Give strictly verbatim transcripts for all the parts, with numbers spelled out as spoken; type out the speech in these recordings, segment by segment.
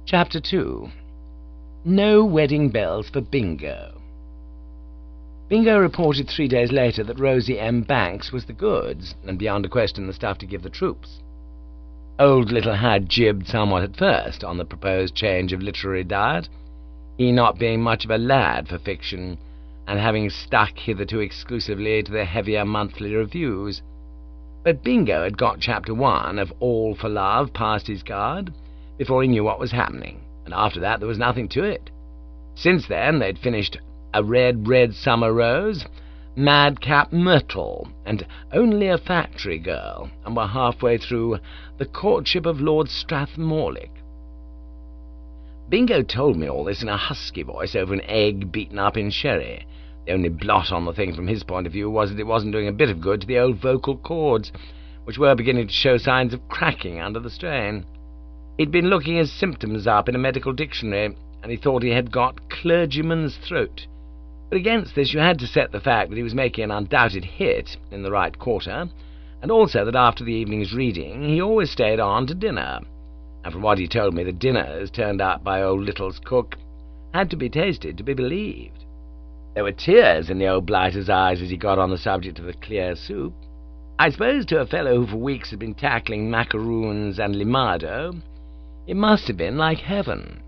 Chapter two. No wedding bells for Bingo. Bingo reported three days later that Rosie M. Banks was the goods, and beyond a question the stuff to give the troops. Old Little had jibbed somewhat at first on the proposed change of literary diet, he not being much of a lad for fiction, and having stuck hitherto exclusively to the heavier monthly reviews. But Bingo had got chapter one of All for Love past his guard before he knew what was happening, and after that there was nothing to it. Since then they'd finished A Red, Red Summer Rose, Madcap Myrtle, and Only a Factory Girl, and were halfway through The Courtship of Lord Strathmorlick. Bingo told me all this in a husky voice over an egg beaten up in sherry. The only blot on the thing from his point of view was that it wasn't doing a bit of good to the old vocal cords, which were beginning to show signs of cracking under the strain. He'd been looking his symptoms up in a medical dictionary, and he thought he had got clergyman's throat. But against this you had to set the fact that he was making an undoubted hit in the right quarter, and also that after the evening's reading he always stayed on to dinner, and from what he told me the dinners turned up by old Little's cook had to be tasted to be believed. There were tears in the old blighter's eyes as he got on the subject of the clear soup. I suppose to a fellow who for weeks had been tackling macaroons and limado, it must have been like heaven.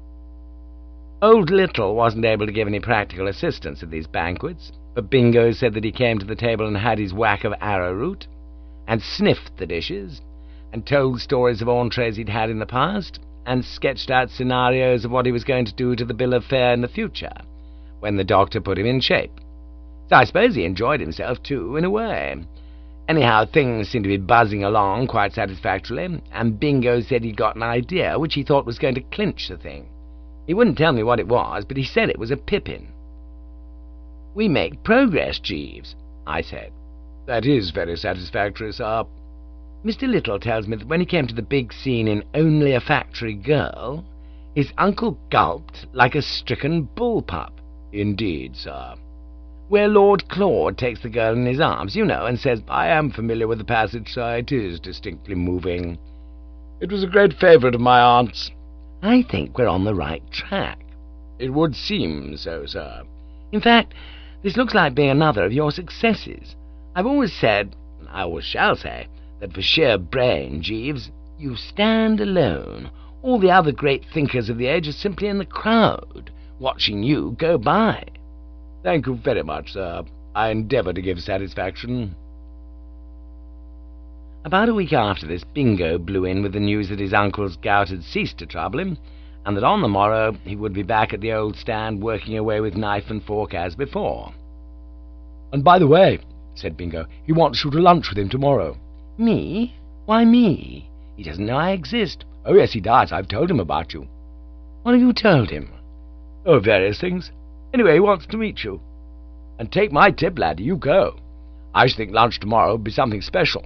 Old Little wasn't able to give any practical assistance at these banquets, but Bingo said that he came to the table and had his whack of arrowroot, and sniffed the dishes, and told stories of entrees he'd had in the past, and sketched out scenarios of what he was going to do to the bill of fare in the future, when the doctor put him in shape. So I suppose he enjoyed himself, too, in a way. Anyhow, things seemed to be buzzing along quite satisfactorily, and Bingo said he'd got an idea which he thought was going to clinch the thing. He wouldn't tell me what it was, but he said it was a pippin. "We make progress, Jeeves," I said. "That is very satisfactory, sir." "Mister Little tells me that when he came to the big scene in Only a Factory Girl, his uncle gulped like a stricken bull-pup." "Indeed, sir." "Where Lord Claude takes the girl in his arms, you know, and says, 'I am familiar with the passage, sir. It is distinctly moving.'" "It was a great favourite of my aunt's." "I think we're on the right track." "It would seem so, sir." "In fact, this looks like being another of your successes. I've always said, and I always shall say, that for sheer brain, Jeeves, you stand alone. All the other great thinkers of the age are simply in the crowd, watching you go by." "Thank you very much, sir. I endeavour to give satisfaction." About a week after this, Bingo blew in with the news that his uncle's gout had ceased to trouble him, and that on the morrow he would be back at the old stand working away with knife and fork as before. "And by the way," said Bingo, "he wants you to lunch with him tomorrow." "Me? Why me? He doesn't know I exist." "Oh, yes, he does. I've told him about you." "What have you told him?" "Oh, various things. Anyway, he wants to meet you. And take my tip, laddie, you go. I should think lunch tomorrow would be something special."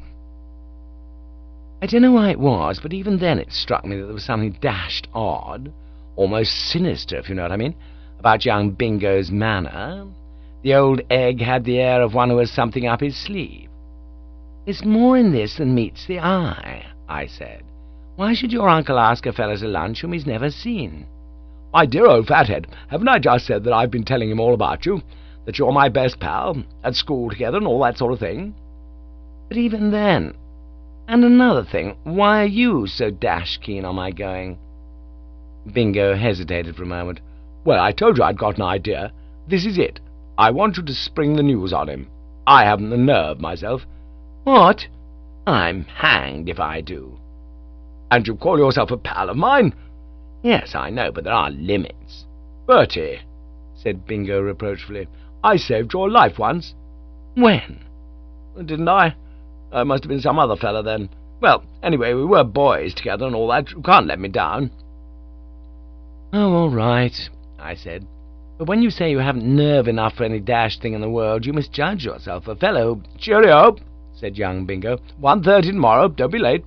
I don't know why it was, but even then it struck me that there was something dashed odd, almost sinister, if you know what I mean, about young Bingo's manner. The old egg had the air of one who has something up his sleeve. "There's more in this than meets the eye," I said. "Why should your uncle ask a fellow to lunch whom he's never seen?" "My dear old fathead, haven't I just said that I've been telling him all about you, that you're my best pal, at school together and all that sort of thing?" "But even then... And another thing, why are you so dash keen on my going?" Bingo hesitated for a moment. "Well, I told you I'd got an idea. This is it. I want you to spring the news on him. I haven't the nerve myself." "What?" "I'm hanged if I do." "And you call yourself a pal of mine?" "Yes, I know, but there are limits." "Bertie," said Bingo reproachfully, "I saved your life once." "When?" "Didn't I? I must have been some other fella then. Well, anyway, we were boys together and all that. You can't let me down." "Oh, all right," I said. "But when you say you haven't nerve enough for any dash thing in the world, you misjudge yourself. A fellow—" "Cheerio," said young Bingo. one thirty tomorrow. Don't be late."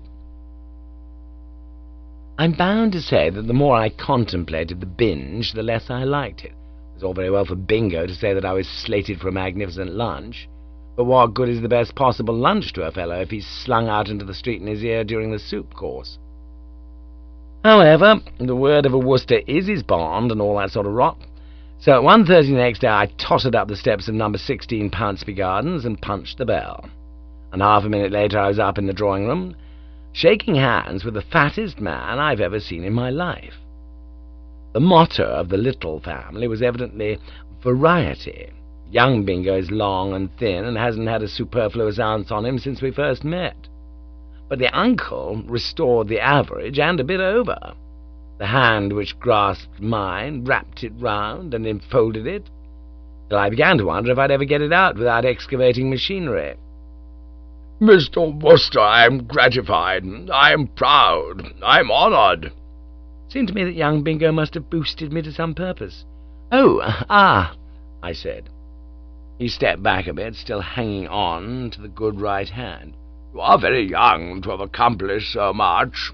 I'm bound to say that the more I contemplated the binge, the less I liked it. It was all very well for Bingo to say that I was slated for a magnificent lunch, but what good is the best possible lunch to a fellow if he's slung out into the street in his ear during the soup course? However, the word of a Worcester is his bond and all that sort of rot. So at one thirty the next day I tottered up the steps of number sixteen Pounceby Gardens and punched the bell. And half a minute later I was up in the drawing-room, shaking hands with the fattest man I've ever seen in my life. The motto of the Little family was evidently variety. Young Bingo is long and thin and hasn't had a superfluous ounce on him since we first met. But the uncle restored the average and a bit over. The hand which grasped mine wrapped it round and enfolded it, till I began to wonder if I'd ever get it out without excavating machinery. "Mister Worcester, I am gratified. I am proud. I am honoured." Seemed to me that young Bingo must have boosted me to some purpose. "Oh, ah," I said. He stepped back a bit, still hanging on to the good right hand. "You are very young to have accomplished so much."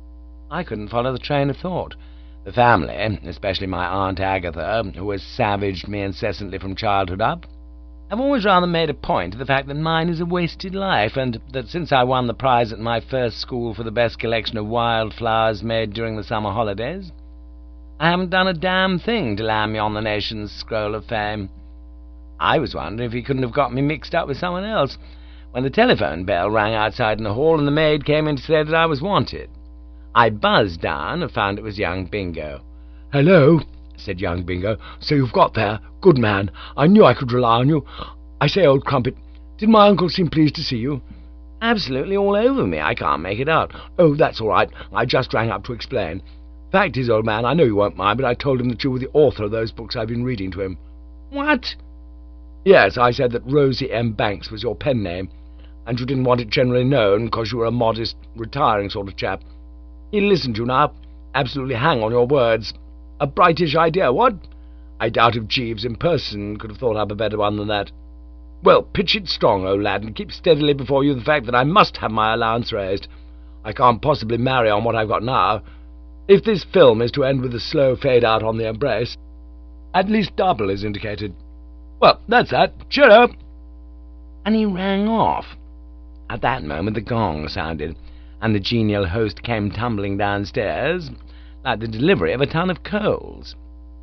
I couldn't follow the train of thought. The family, especially my Aunt Agatha, who has savaged me incessantly from childhood up, have always rather made a point of the fact that mine is a wasted life, and that since I won the prize at my first school for the best collection of wildflowers made during the summer holidays, I haven't done a damn thing to land me on the nation's scroll of fame. I was wondering if he couldn't have got me mixed up with someone else, when the telephone bell rang outside in the hall and the maid came in to say that I was wanted. I buzzed down and found it was young Bingo. "Hello," said young Bingo. "So you've got there. Good man. I knew I could rely on you. I say, old crumpet, did my uncle seem pleased to see you?" "Absolutely all over me. I can't make it out." "Oh, that's all right. I just rang up to explain. Fact is, old man, I know you won't mind, but I told him that you were the author of those books I've been reading to him." "What?" "Yes, I said that Rosie M. Banks was your pen name, and you didn't want it generally known because you were a modest, retiring sort of chap. He'll listen to you now. Absolutely hang on your words. A brightish idea, what? I doubt if Jeeves in person could have thought up a better one than that. Well, pitch it strong, old lad, and keep steadily before you the fact that I must have my allowance raised. I can't possibly marry on what I've got now. If this film is to end with a slow fade-out on the embrace, at least double is indicated. Well, that's that. Cheer up!" And he rang off. At that moment the gong sounded, and the genial host came tumbling downstairs like the delivery of a ton of coals.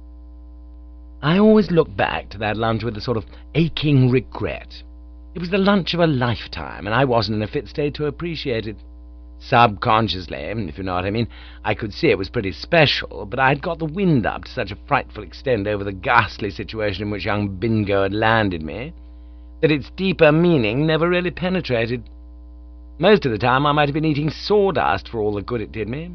I always look back to that lunch with a sort of aching regret. It was the lunch of a lifetime, and I wasn't in a fit state to appreciate it. Subconsciously, if you know what I mean, I could see it was pretty special, but I had got the wind up to such a frightful extent over the ghastly situation in which young Bingo had landed me, that its deeper meaning never really penetrated. Most of the time I might have been eating sawdust for all the good it did me.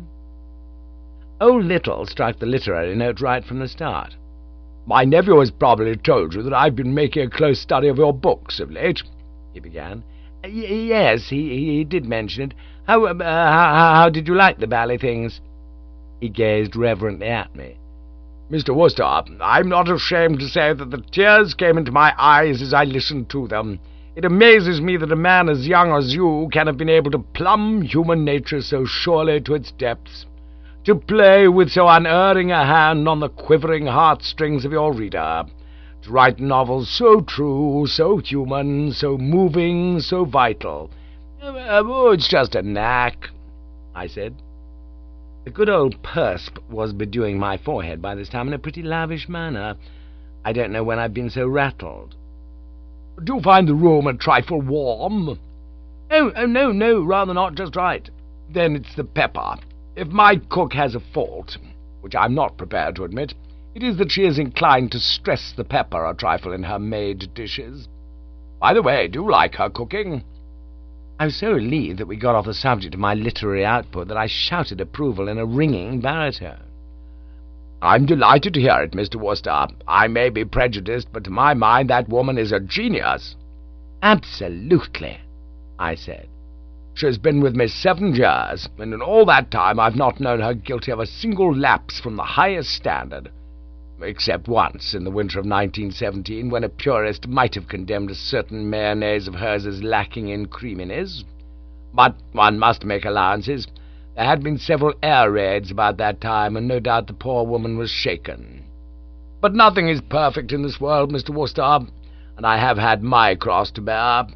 Old Little struck the literary note right from the start. "My nephew has probably told you that I've been making a close study of your books of late," he began. Y yes, he, he did mention it. How, uh, how, how did you like the bally things?" He gazed reverently at me. "Mister Worcester, I'm not ashamed to say that the tears came into my eyes as I listened to them. It amazes me that a man as young as you can have been able to plumb human nature so surely to its depths, to play with so unerring a hand on the quivering heartstrings of your reader, to write novels so true, so human, so moving, so vital. Oh, it's just a knack," I said. The good old persp was bedewing my forehead by this time in a pretty lavish manner. I don't know when I've been so rattled. "Do you find the room a trifle warm?" Oh, oh, no, no, rather not, just right." "Then it's the pepper. If my cook has a fault, which I'm not prepared to admit, it is that she is inclined to stress the pepper a trifle in her made dishes. By the way, do you like her cooking?" I was so relieved that we got off the subject of my literary output that I shouted approval in a ringing baritone. "I'm delighted to hear it, Mister Worcester. I may be prejudiced, but to my mind that woman is a genius." "Absolutely," I said. "She's been with me seven years, and in all that time I've not known her guilty of a single lapse from the highest standard, except once in the winter of nineteen seventeen, when a purist might have condemned a certain mayonnaise of hers as lacking in creaminess. But one must make allowances. There had been several air raids about that time, and no doubt the poor woman was shaken. But nothing is perfect in this world, Mister Worcester, and I have had my cross to bear.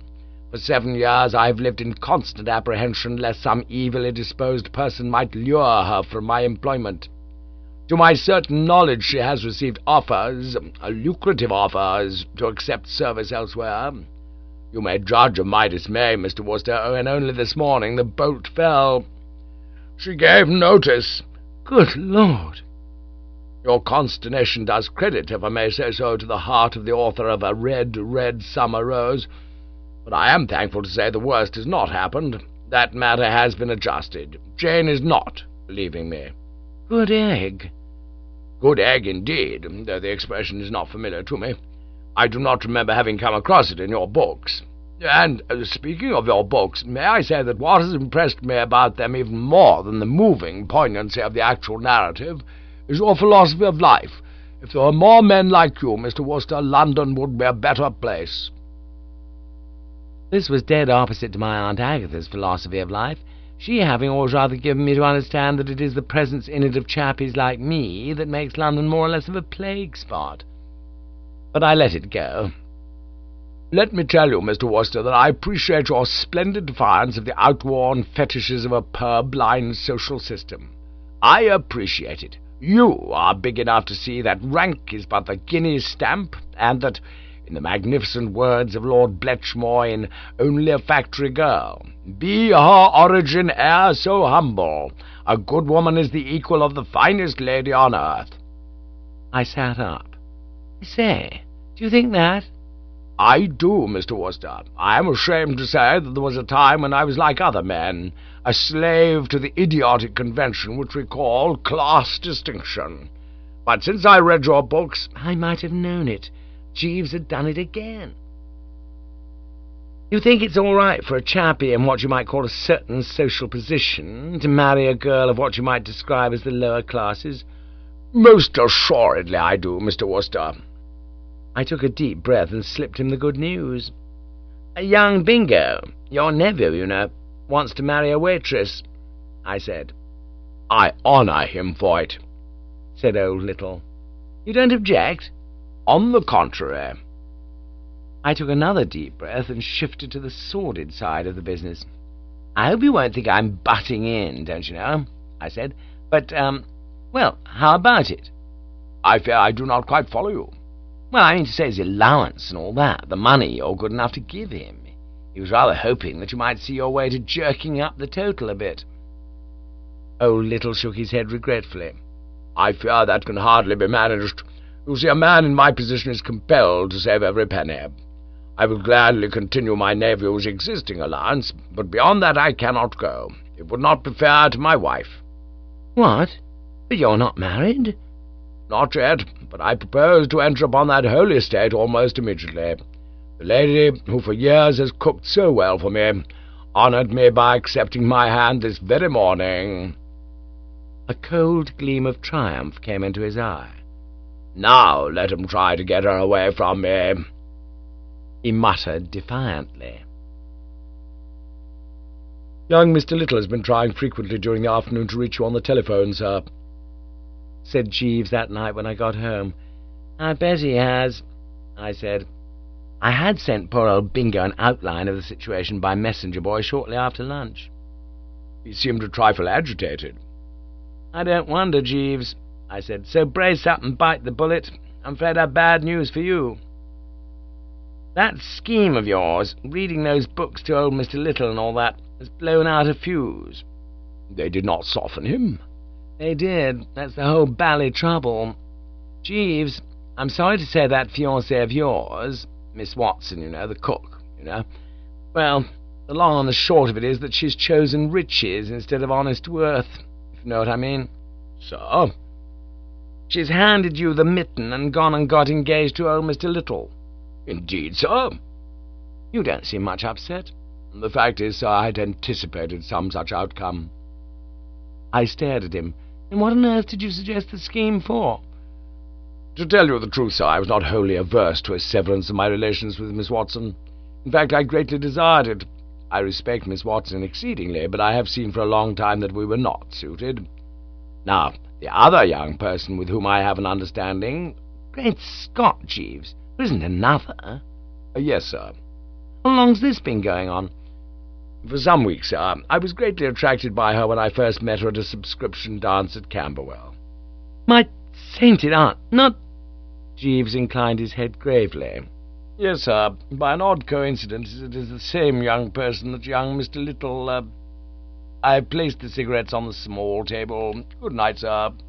For seven years I have lived in constant apprehension lest some evilly disposed person might lure her from my employment. To my certain knowledge she has received offers, lucrative offers, to accept service elsewhere. You may judge of my dismay, Mister Worcester, when only this morning the bolt fell. She gave notice. Good Lord! Your consternation does credit, if I may say so, to the heart of the author of A Red, Red Summer Rose, but I am thankful to say the worst has not happened. That matter has been adjusted. Jane is not leaving me. Good egg. Good egg, indeed, though the expression is not familiar to me. I do not remember having come across it in your books. And, uh, speaking of your books, may I say that what has impressed me about them even more than the moving poignancy of the actual narrative is your philosophy of life. If there were more men like you, Mister Worcester, London would be a better place. This was dead opposite to my Aunt Agatha's philosophy of life, she having always rather given me to understand that it is the presence in it of chappies like me that makes London more or less of a plague spot. But I let it go. Let me tell you, Mister Worcester, that I appreciate your splendid defiance of the outworn fetishes of a purblind social system. I appreciate it. You are big enough to see that rank is but the guinea stamp, and that, in the magnificent words of Lord Bletchmore in Only a Factory Girl, be her origin e'er so humble, a good woman is the equal of the finest lady on earth. I sat up. I say, do you think that? I do, Mister Worcester. I am ashamed to say that there was a time when I was like other men, a slave to the idiotic convention which we call class distinction. But since I read your books, I might have known it. Jeeves had done it again. You think it's all right for a chappie in what you might call a certain social position to marry a girl of what you might describe as the lower classes? Most assuredly I do, Mister Worcester. I took a deep breath and slipped him the good news. A young Bingo, your nephew, you know, wants to marry a waitress, I said. I honour him for it, said old Little. You don't object? On the contrary. I took another deep breath and shifted to the sordid side of the business. I hope you won't think I'm butting in, don't you know, I said. But, um, well, how about it? I fear I do not quite follow you. Well, I mean to say his allowance and all that, the money you're good enough to give him. He was rather hoping that you might see your way to jerking up the total a bit. Old Little shook his head regretfully. I fear that can hardly be managed. You see, a man in my position is compelled to save every penny. I will gladly continue my nephew's existing allowance, but beyond that I cannot go. It would not be fair to my wife. What? But you're not married? Not yet, but I propose to enter upon that holy state almost immediately. The lady, who for years has cooked so well for me, honoured me by accepting my hand this very morning. A cold gleam of triumph came into his eye. Now let him try to get her away from me, he muttered defiantly. Young Mister Little has been trying frequently during the afternoon to reach you on the telephone, sir, said Jeeves that night when I got home. I bet he has, I said. I had sent poor old Bingo an outline of the situation by messenger boy shortly after lunch. He seemed a trifle agitated. I don't wonder, Jeeves, I said. So brace up and bite the bullet. I'm afraid I've bad news for you. That scheme of yours, reading those books to old Mister Little and all that, has blown out a fuse. They did not soften him. They did. That's the whole bally trouble. Jeeves, I'm sorry to say that fiancée of yours, Miss Watson, you know, the cook, you know, well, the long and the short of it is that she's chosen riches instead of honest worth, if you know what I mean. Sir? She's handed you the mitten and gone and got engaged to old Mister Little. Indeed, sir? You don't seem much upset. The fact is, sir, I had anticipated some such outcome. I stared at him. And what on earth did you suggest the scheme for? To tell you the truth, sir, I was not wholly averse to a severance of my relations with Miss Watson. In fact, I greatly desired it. I respect Miss Watson exceedingly, but I have seen for a long time that we were not suited. Now, the other young person with whom I have an understanding— Great Scott, Jeeves, there isn't another? Uh, yes, sir. How long's this been going on?" "For some weeks, sir. I was greatly attracted by her when I first met her at a subscription dance at Camberwell." "My sainted aunt, not—" Jeeves inclined his head gravely. "Yes, sir. By an odd coincidence, it is the same young person that young Mister Little, uh, I've placed the cigarettes on the small table. Good night, sir."